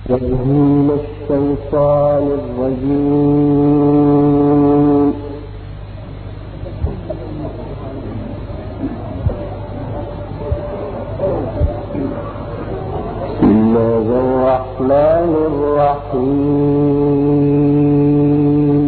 من الشيطان الرجيم. بسم الله الرحمن الرحيم.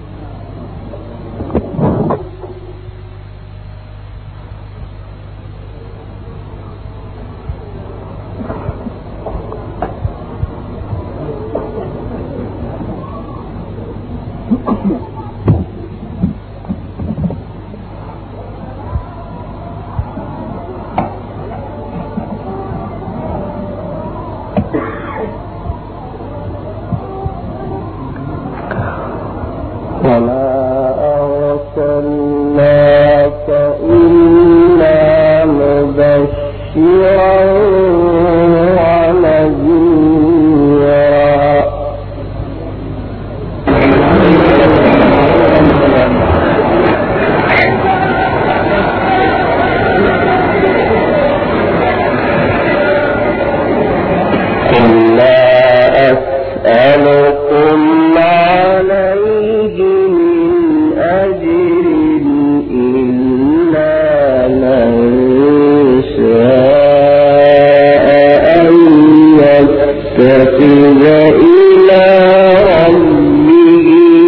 وما أرسلناك إلا مبشرا ونذيرا. قل لا أسألكم عليه من أجر إلا من شاء أن يتخذ إلى ربه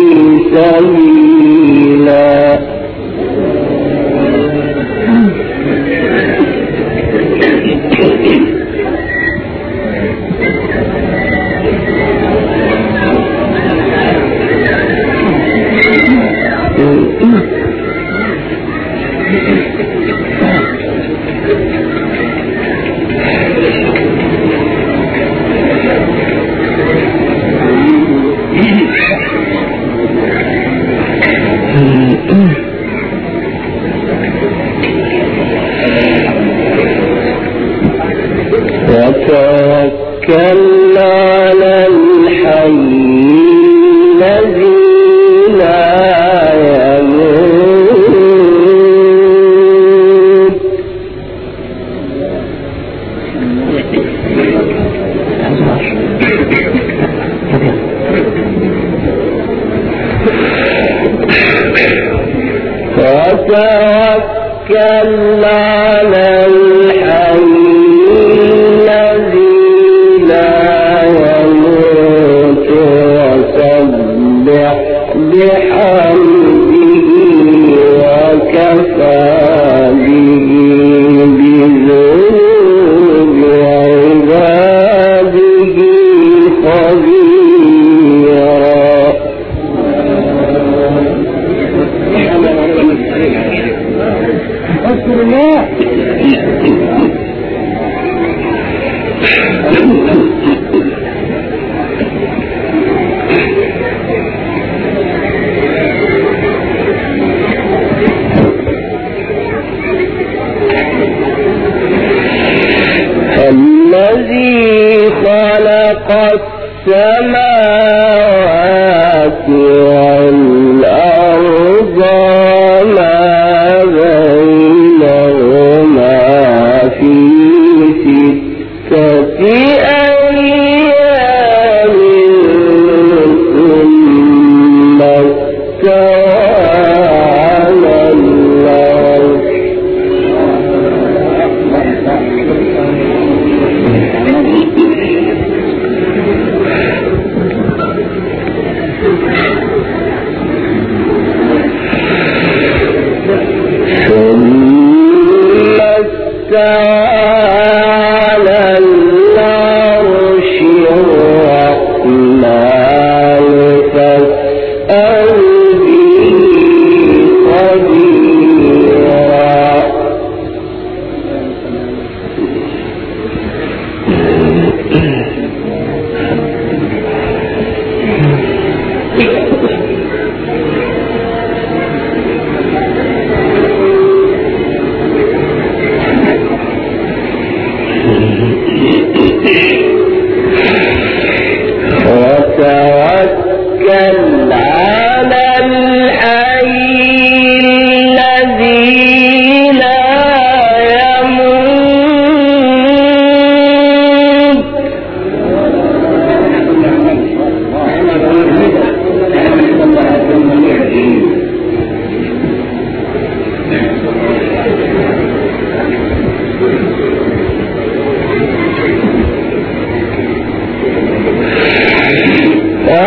سبيلا. وتوكل على الحي الذي لا يموت. وتوكل على الحي الذي لا يموت وسبح بحمده وكفى به بذنوب عباده خبيرا. أشكر الله. الذي خلق السماوات والأرض وما بينهما في 6 أيام ثم استوى على العرش.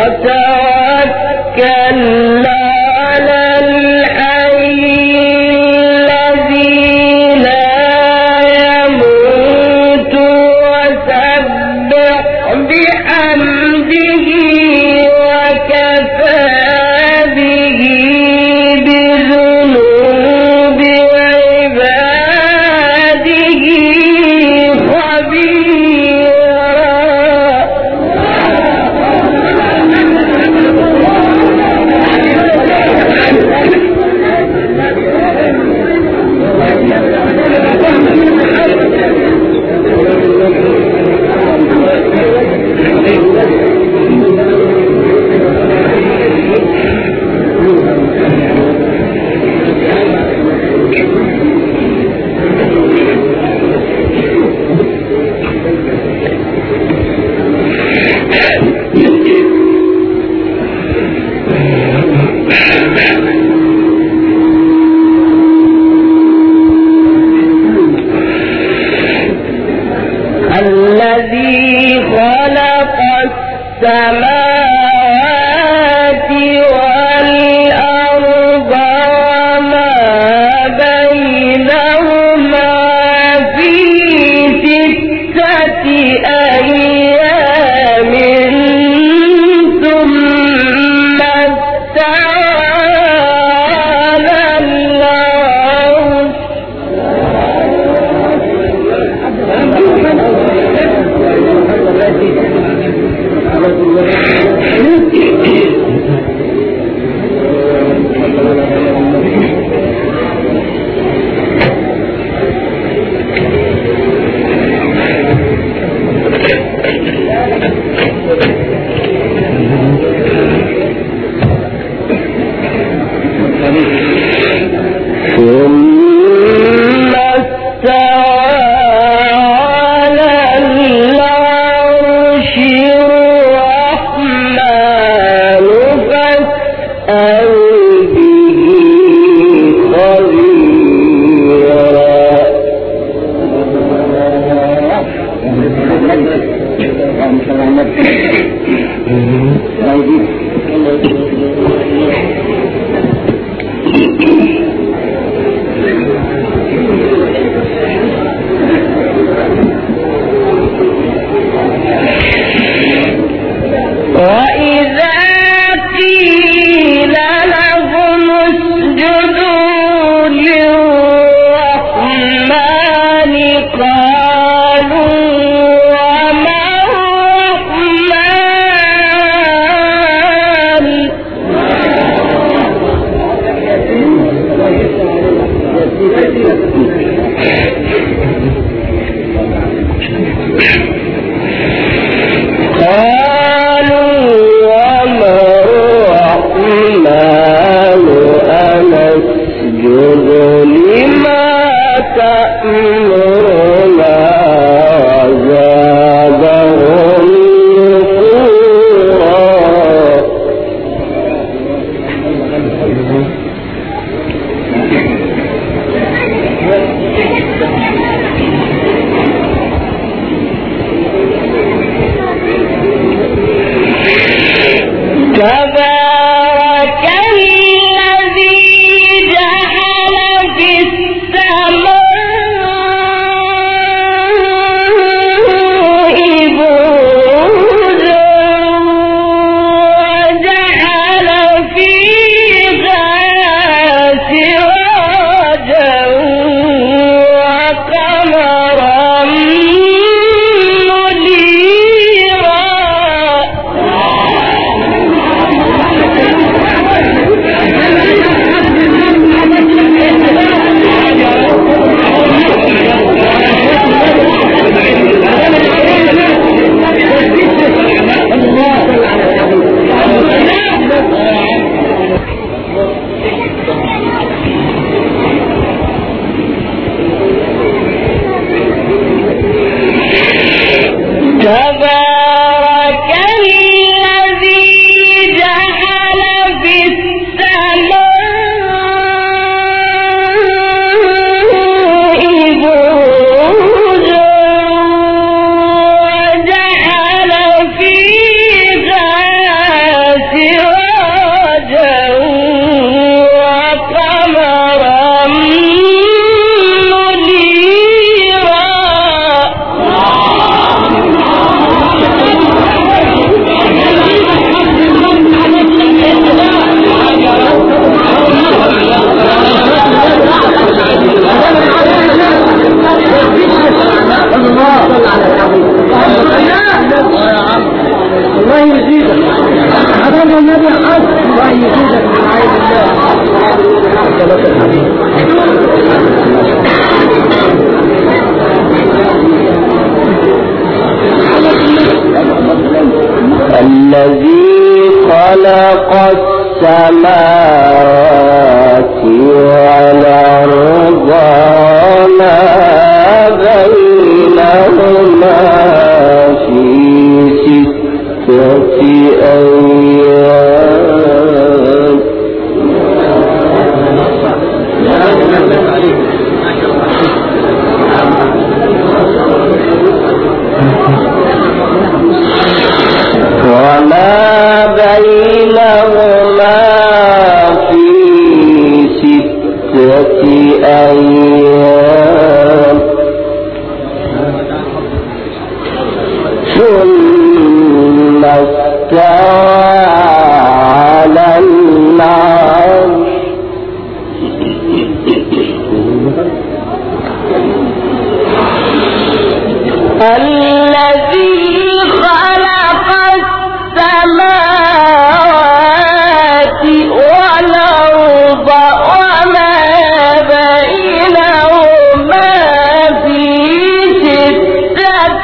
وتوكل على الحي الذي لا يموت وسبح بحمده وكفى به بذنوب عباده الذي خلق السماوات والأرض وما بينهما في 6 أيام ثم استوى على العرش ثم استوى على العرش الرحمن فاسأل به وإذا قيل لهم اسجدوا للرحمن قالوا وما الرحمن تأمرنا وزادهم نفورا خلق السماوات والأرض وما بينهما في 6 أيام وما بينهما في 6 أيام ثم استوى على العرش الذي خلق السماوات والأرض وما بينهما في 6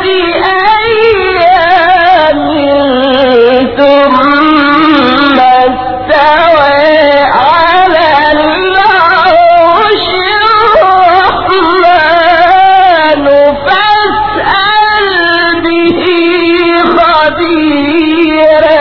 أيام ثم استوى على العرش الرحمن فاسأل به خبيرا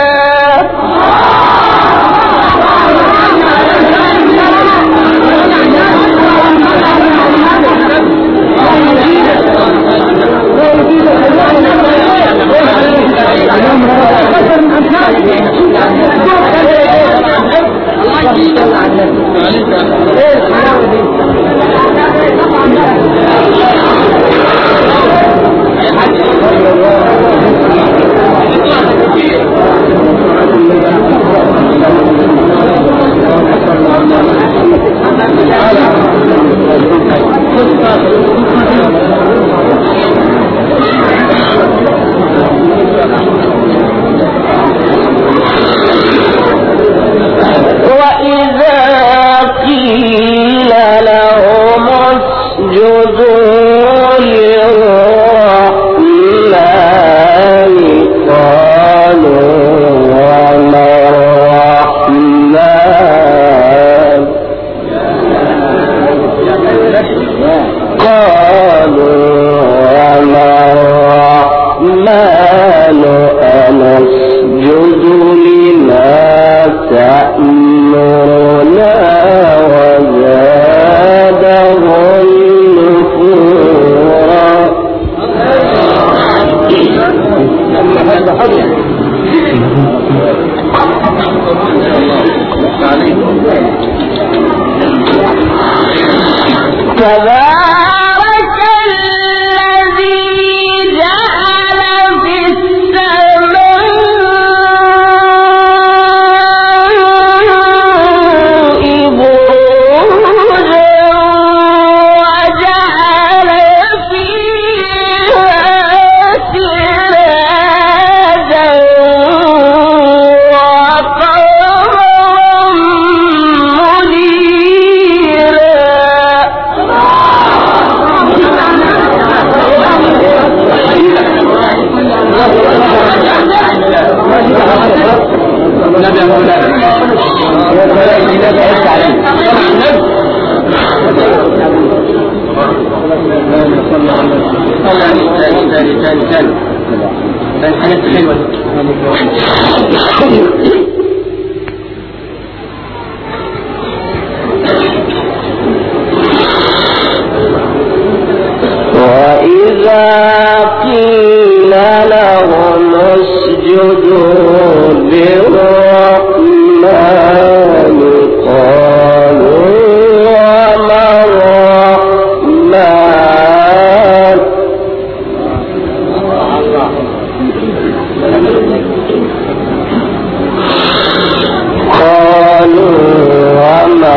تبارك الذي جعل في السماء بروجا وجعل فيها سراجا وقمرا منيرا وإذا قيل لهم اسجدوا للرحمن قالوا وما الرحمن قالوا وما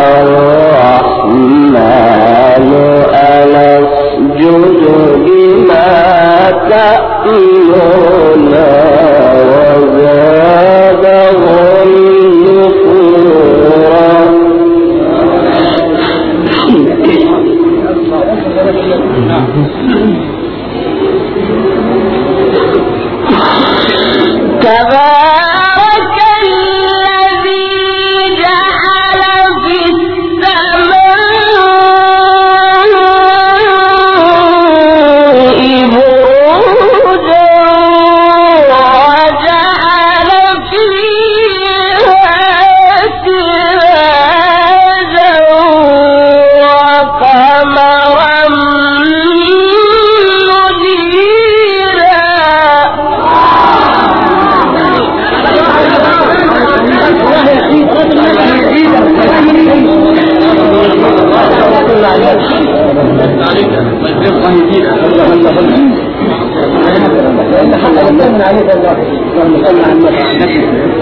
الرحمن أنسجد لما تأمرنا وزادهم نفورا تبارك من عليك الله صلى على النبي.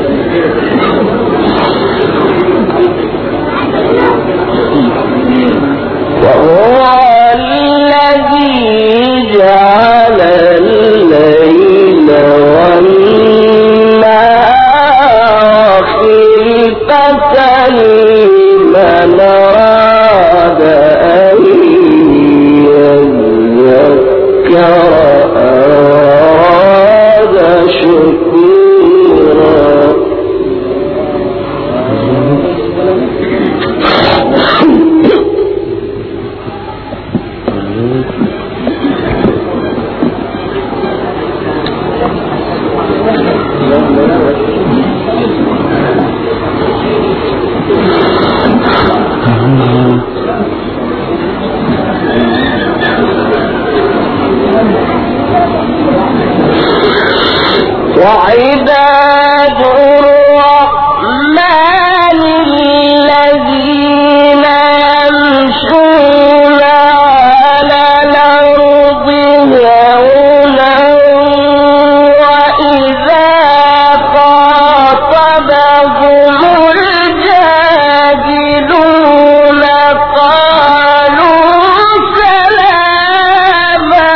وهو الذي جعل الليل والنهار خلفة لمن أراد أن يذكر أراد شكورا. وعباد الرحمن الذين يمشون على الأرض هونا وإذا خاطبهم الجاهلون قالوا سلاما.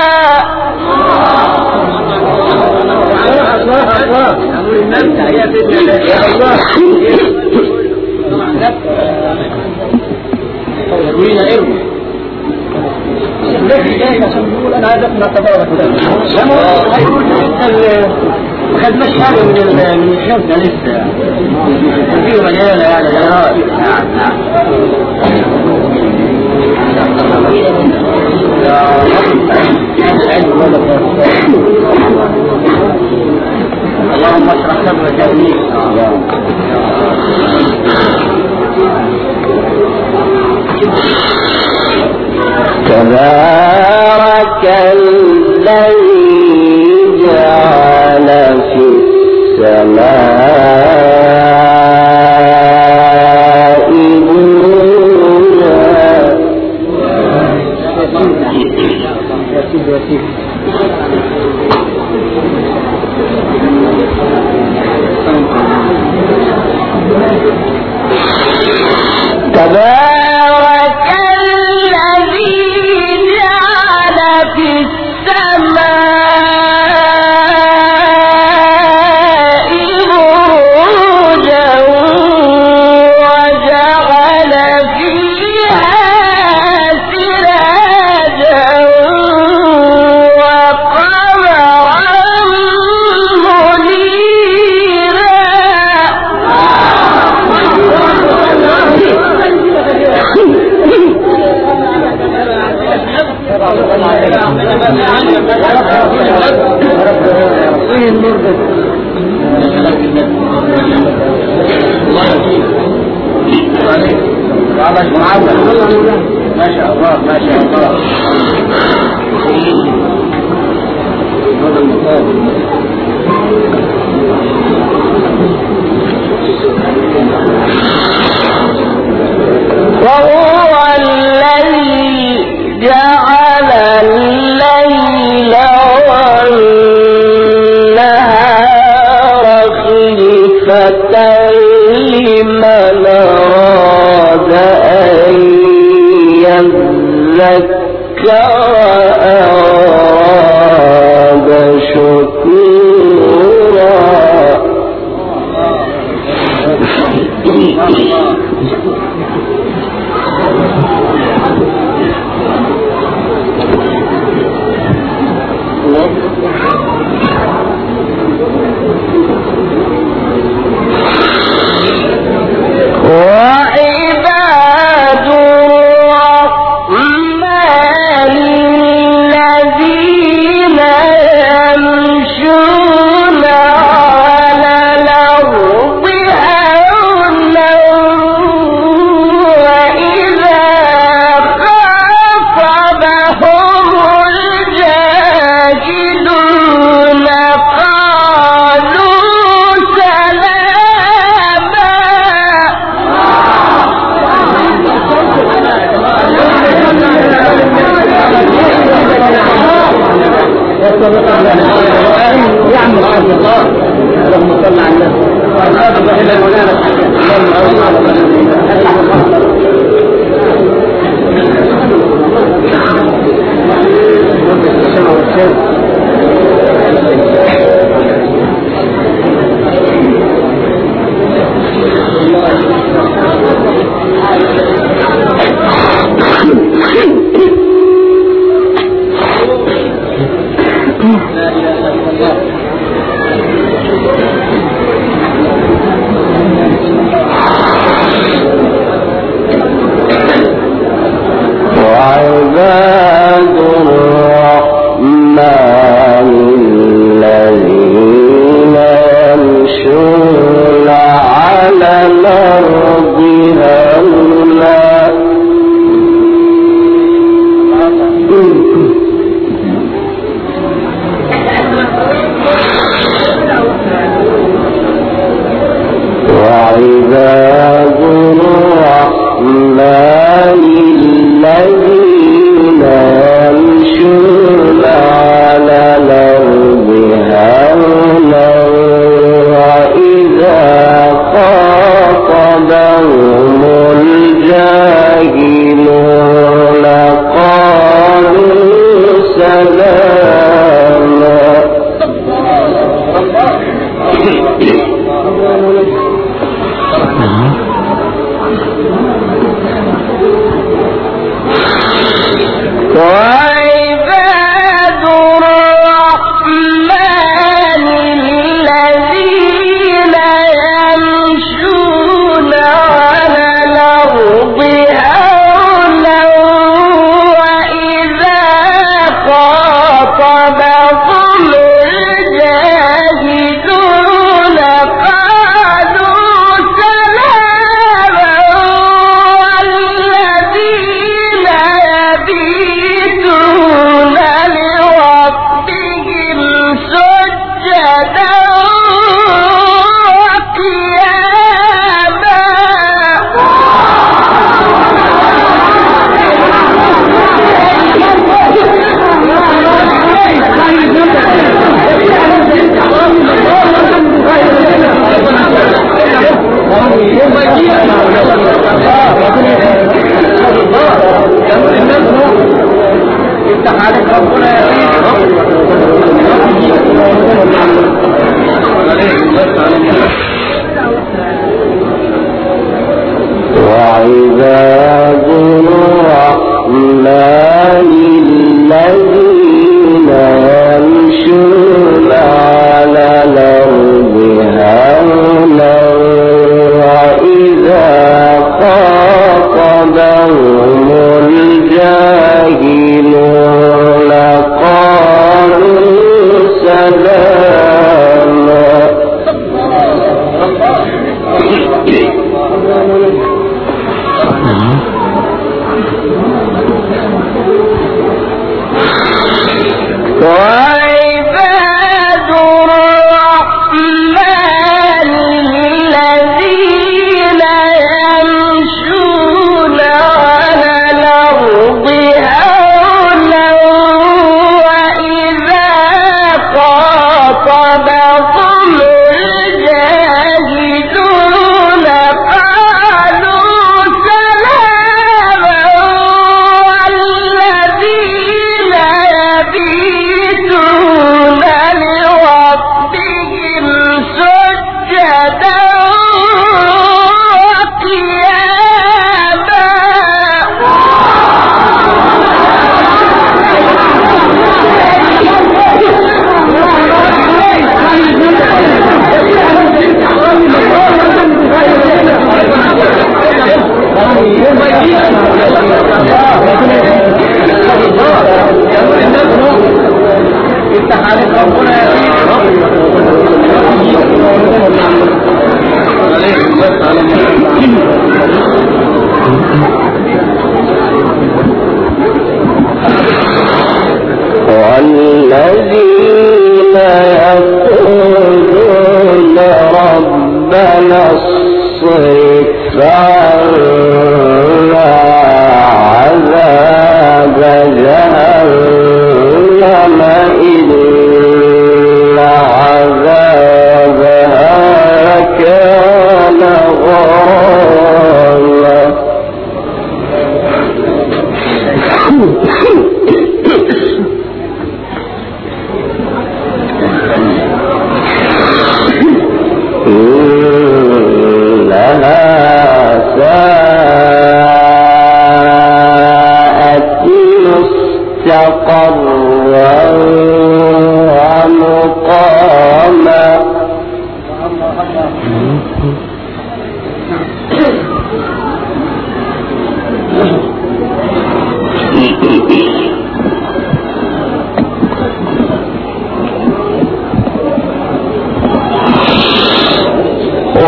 أنا هذا ما تبارك الله. قد مش هذا من الشمس لسه في مليانة يعني اللهم اشرح صدر الجميع. تبارك الذي جعل في السماء بروجا. تبارك الذي جعل في السماء بروجا وجعل فيها سراجا وقمرا منيرا. ما شاء الله ما شاء الله. وهو الذي جعل الليل والنهار خلفة لمن أراد أن يذكر أراد شكورا. وعباد الرحمن الذين يمشون على الأرض هونا وإذا خاطبهم الجاهلون قالوا سلاما. يا عم الحاج الله اللهم صل على النبي إلا المنام الحاج اللهم صل على وعباد الرحمن الذين يمشون على الأرض هونا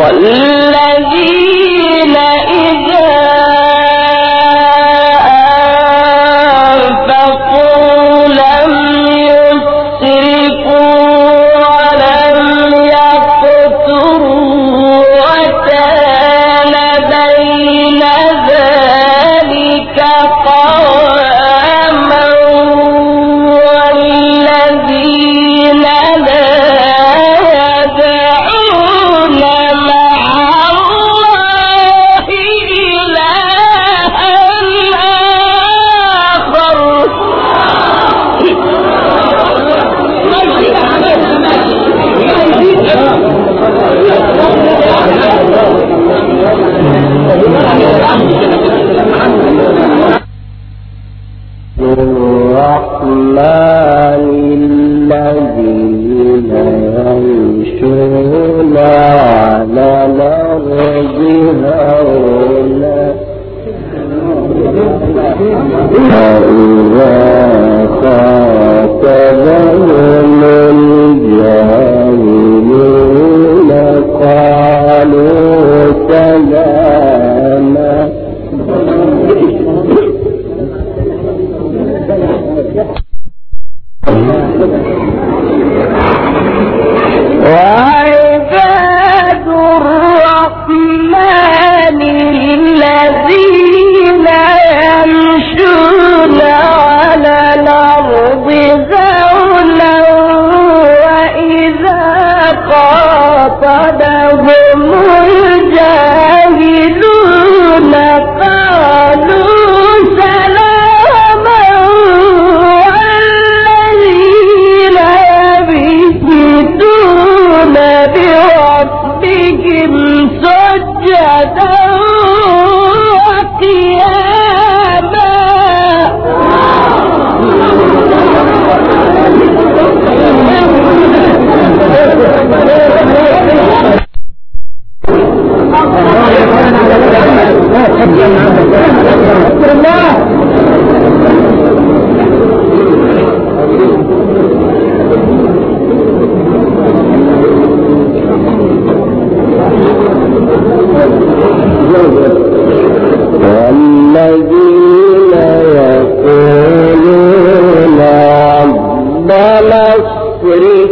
والذين إذا أنفقوا لم يسرفوا ولم يقتروا وكان بين ذلك قواما والذين لا يدعون مع الله إلها آخر الرحمن الذين يمشون على الأرض هونا وإذا خاطبهم الجاهلون قالوا سلاما وعباد الرحمن الذين يمشون على الأرض هونا وإذا خاطبهم الجاهلون قالوا سلاما والذين يبيتون بربهم سجدا وقياما والذين يقولون ربنا اصرف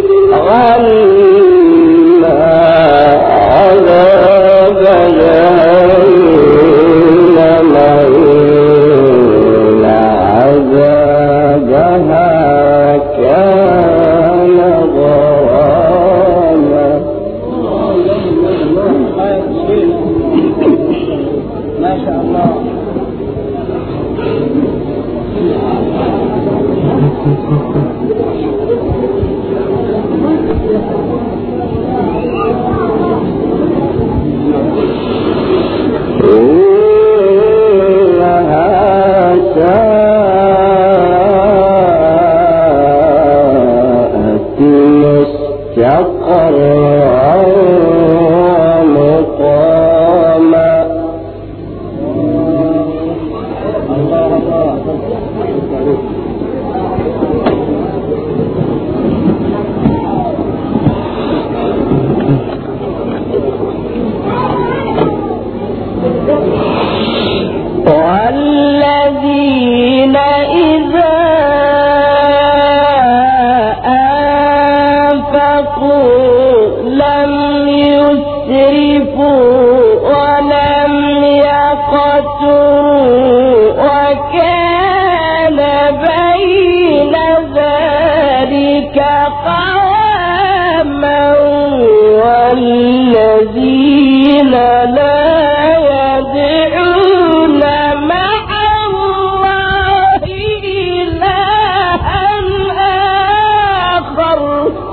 عنا عذاب جهنم إن عذابها كان غراما ما شاء الله. إنها ساءت مستقرا مقاما والذين إذا أنفقوا لم يسرفوا ولم يقتروا وكان بين ذلك قواما والذين لا يدعون مع الله إلها آخر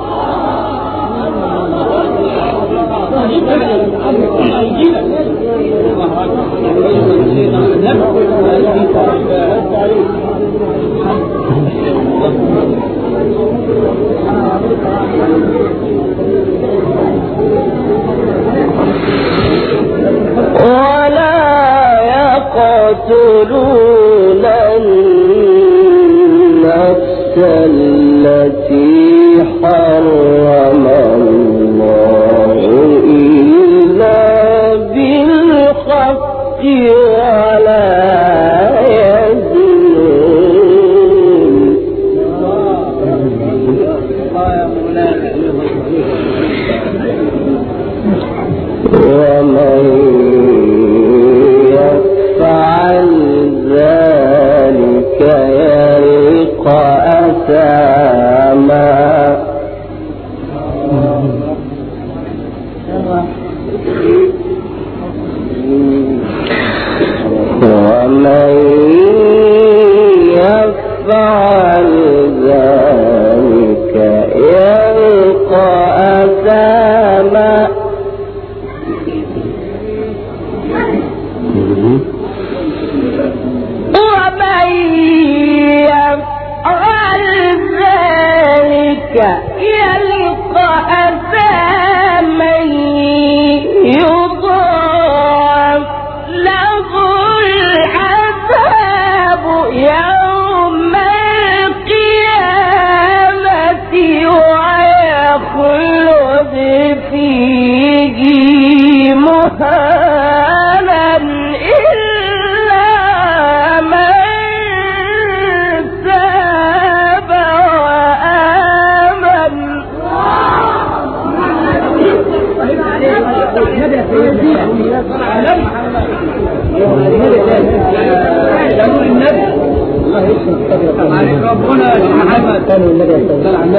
ولا يقتلون النفس التي حرم الله إلا ومن يفعل ذلك يلقى أثاما ومن يفعل ذلك يلقى أثاما ومن يفعل ذلك يلقى أثاما يضاعف له العذاب يوم القيامة ويخلد فيه مهانا إلا من تاب وآمن. ربنا محمد كانوا النبي صلى الله عليه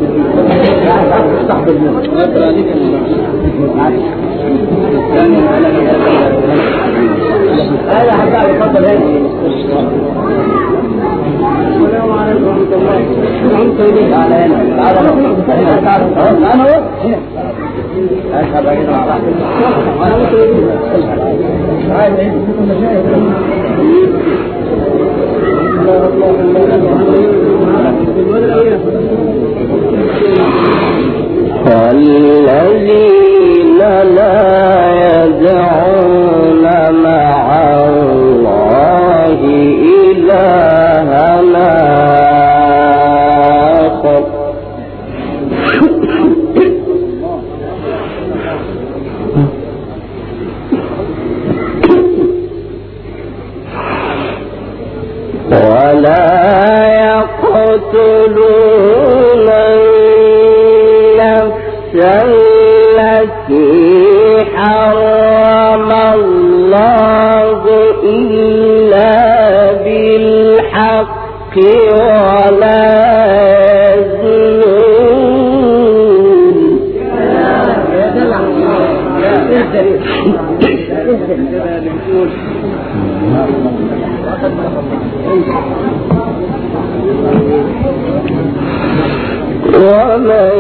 والذين لا يدعون مع الله إلهنا آخر ولا يقتلون النفس التي حرم الله إلا بالحق ولا يزنون ومن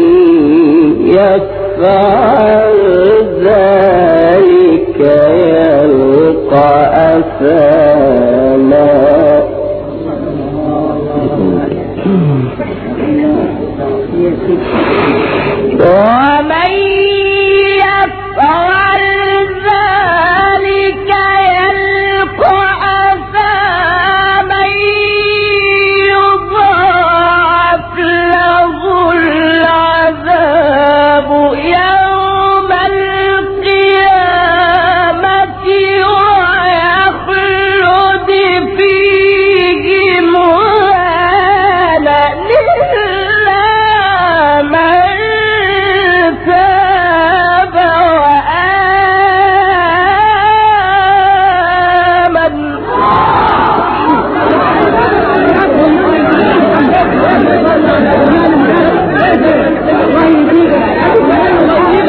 يفعل ذلك يلقى أثاما ومن يفعل ذلك يلقى أثاما يضاعف له العذاب يوم القيامة ويخلد فيه مهانا إلا من تاب وآمن.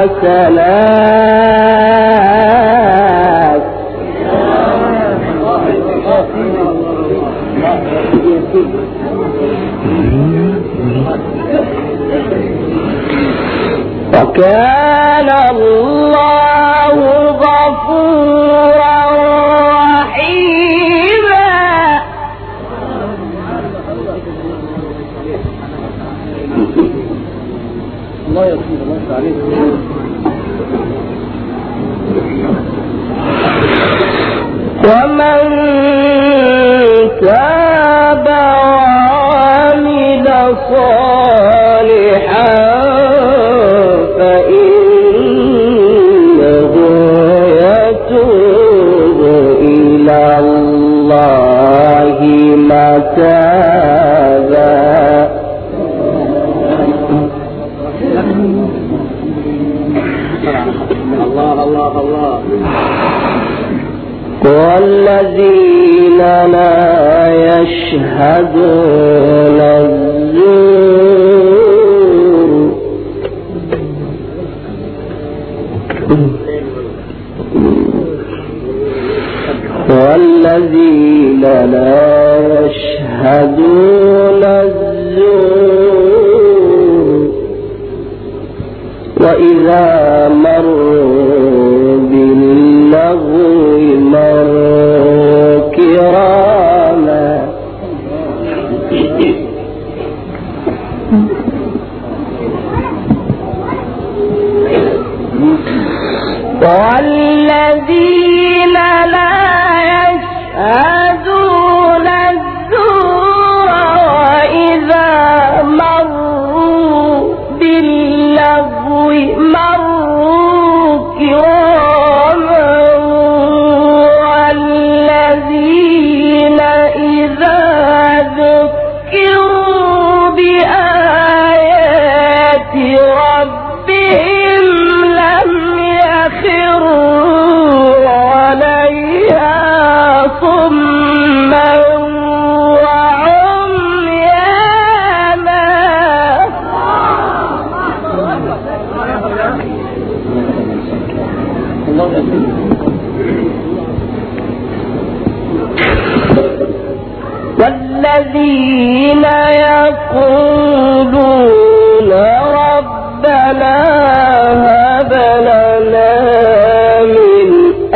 حسنات وكان الله غفورا رحيما. الله يرحمه الله عليه. ومن تاب وعمل صالحا فإنه يتوب إلى الله متابا. الله الله الله. والذين لا يشهدون الزور والذين لا يشهدون الزور وإذا مروا باللغو مروا كراما. والذين لا يشهدون الزور وإذا مروا باللغو مروا كراما. والذين إذا ذكروا بآيات ربهم لم يخروا عليها صما وعميانا. والذين يقولون ربنا هب لنا من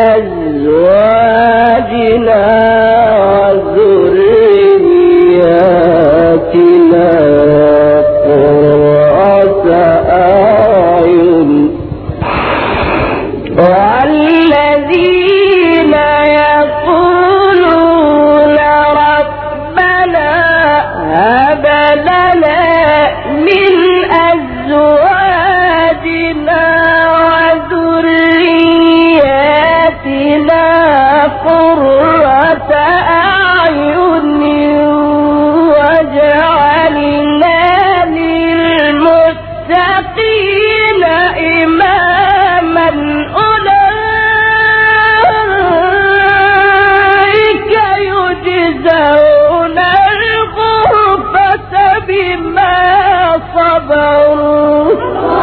أزواجنا وذرياتنا قرة أعين. والذين يقولون ربنا هب لنا من أزواجنا وذرياتنا قرة أعين واجعلنا للمتقين إماما. أولئك يجزون الغرفة بما صبروا.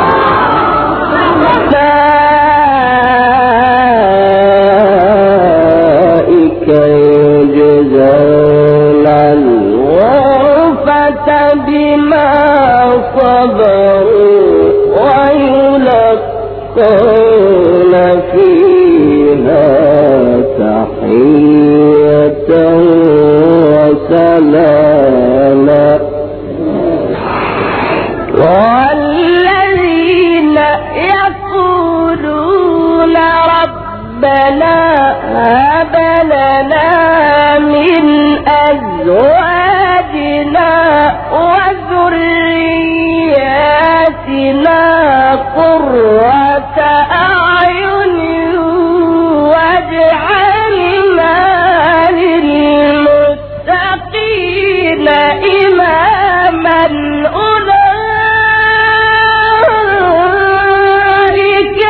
أولئك يجزون الغرفة بما صبروا ويلقون فيها تحية وسلاما. والذين يقولون ربنا هب لنا من أزواجنا وذرياتنا قرة أعين واجعلنا للمتقين إماما. أولئك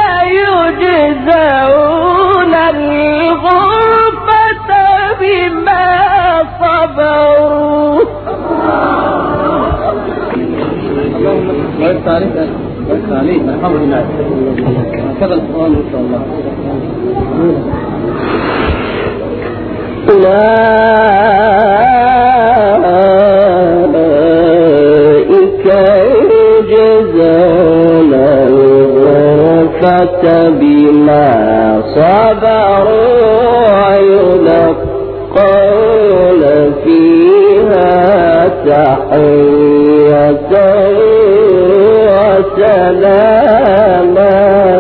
يجزون الغرفة بما صبروا. آمين. الحمد لله. كذا القرآن إن شاء الله. أولئك يجزون الغرفة بما صبروا ويلقون فيها تحية وسلاما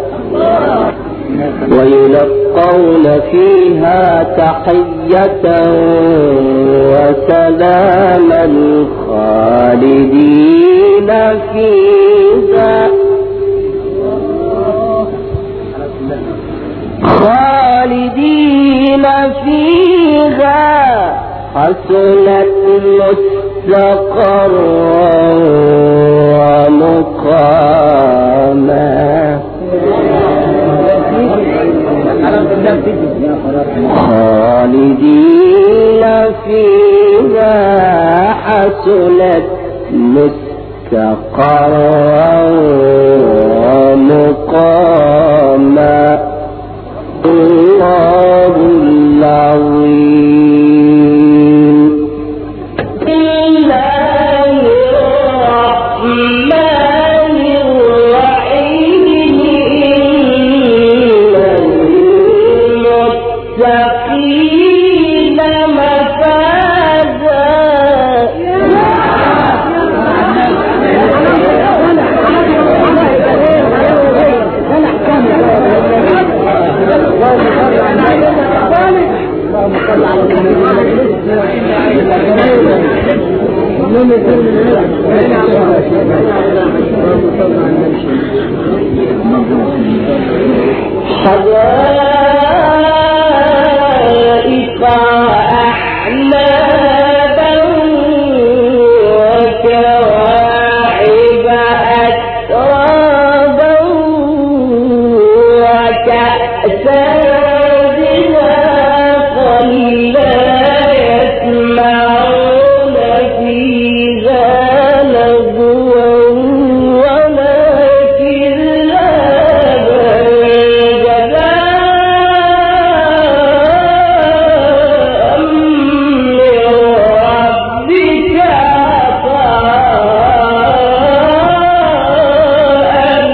ويلقون فيها تحية وسلاما خالدين فيها حسنت مستقرا ومقاما خالدين فيها حسنت مستقرا ومقاما الله العظيم. الله الرحمن الرحيم. للمتقين مفازا. حدائق أعنابا وكواعب أترابا وكأسا دهاقا لا يسمعون فيها لغوا ولا كذابا جزاء من ربك عطاء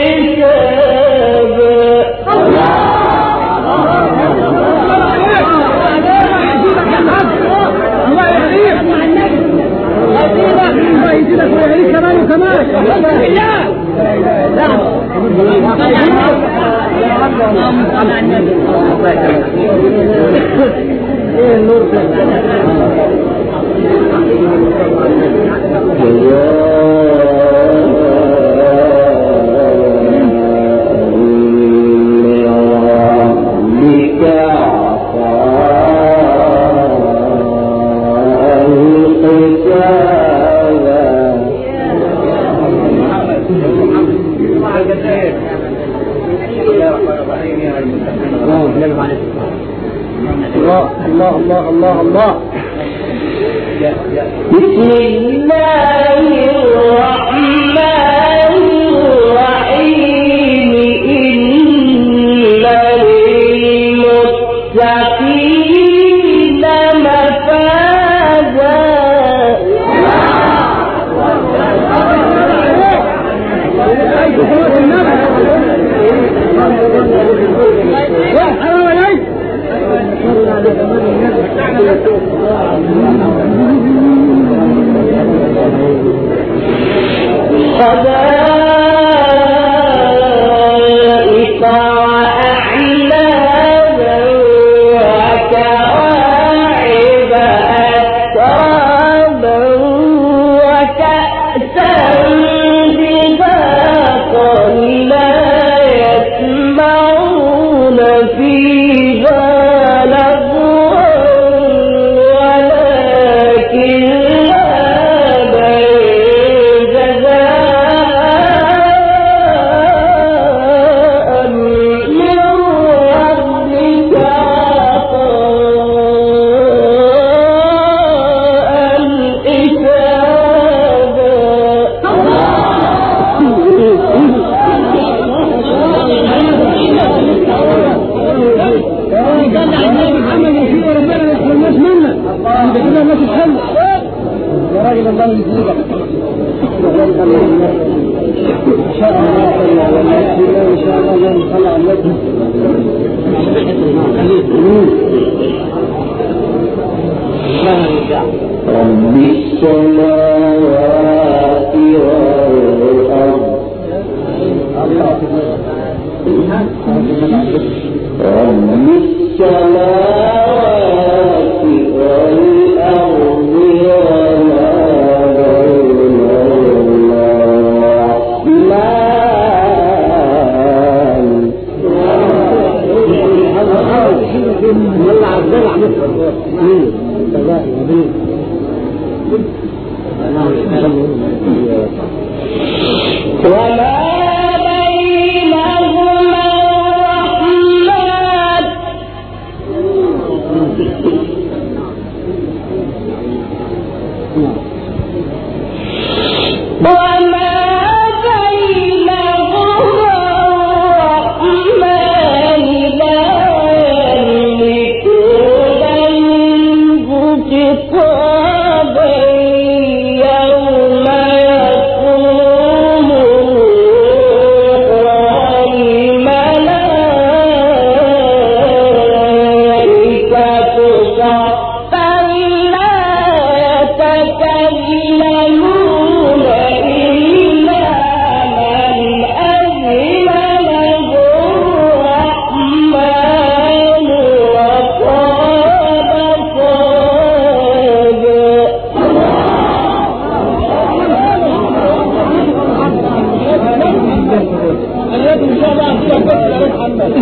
الله الله الله الله. بسم الله الرحمن الرحيم. إن للمتقين مفازا. حدائق الله يجزيك إن شاء الله إن شاء الله نطلع لكم رب السماوات والأرض رب السماوات والأرض وما بينهما الرحمن وما بينهما الرحمن لا يملكون منه خطابا يوم يقوم والملائكة صفا لا يتكلمون إلا من أذن له الرحمن وقال صوابا. إن شاء الله محمد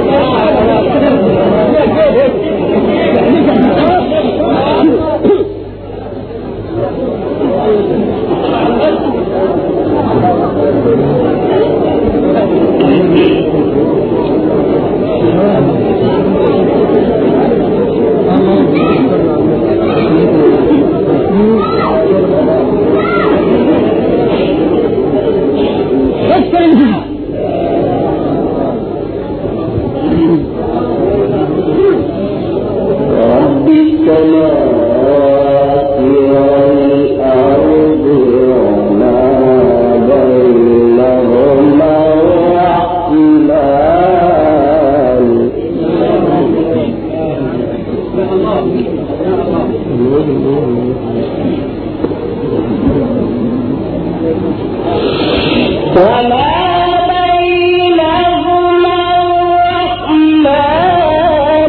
رب السماوات والأرض وما بينهما الرحمن وما بينهما الرحمن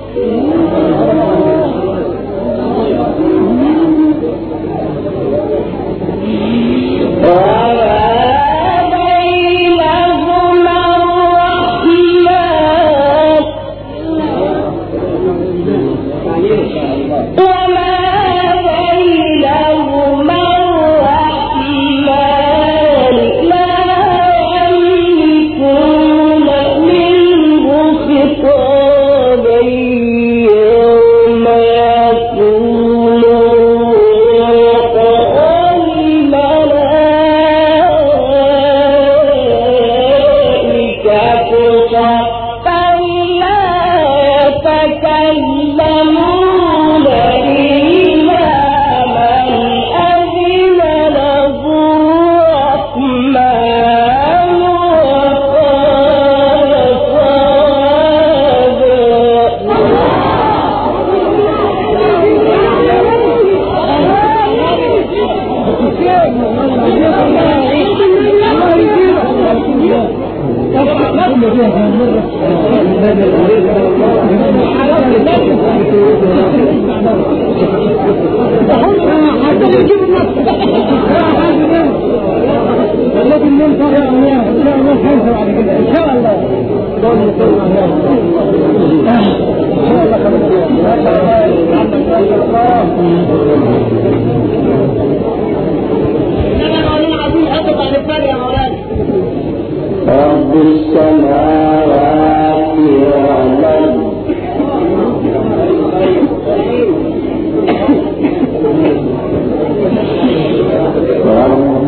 يتكلمون إلا من أذن له الرحمن وقال الذي ننصر يا الله إن شاء الله خير بعد كده إن شاء الله رب السماوات والأرض رب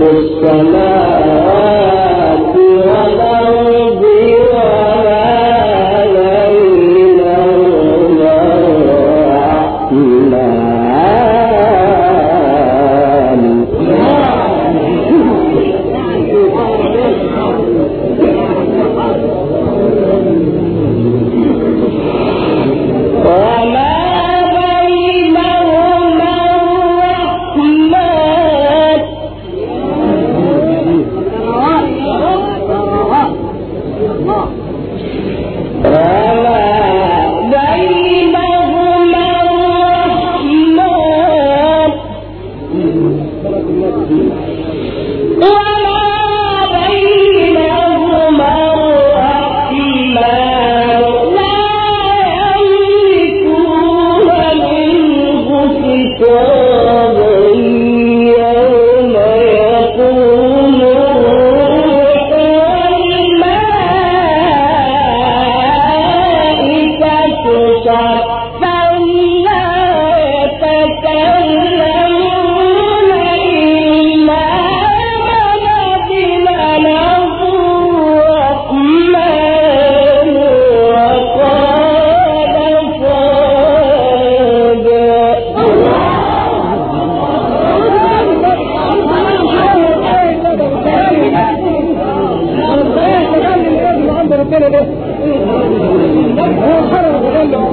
السماوات والأرض وما بينهما الرحمن كده ده هو خرج وقال له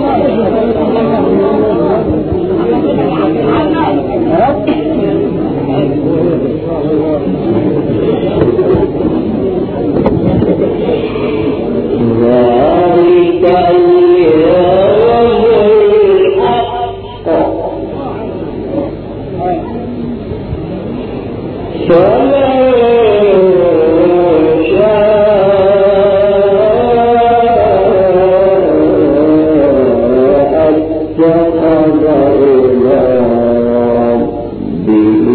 ذلك اليوم الحق فمن شاء اتخذ إلى ربه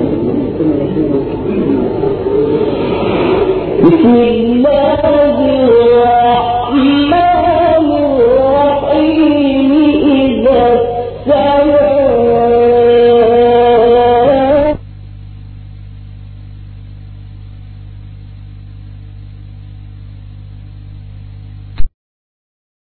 بسم الله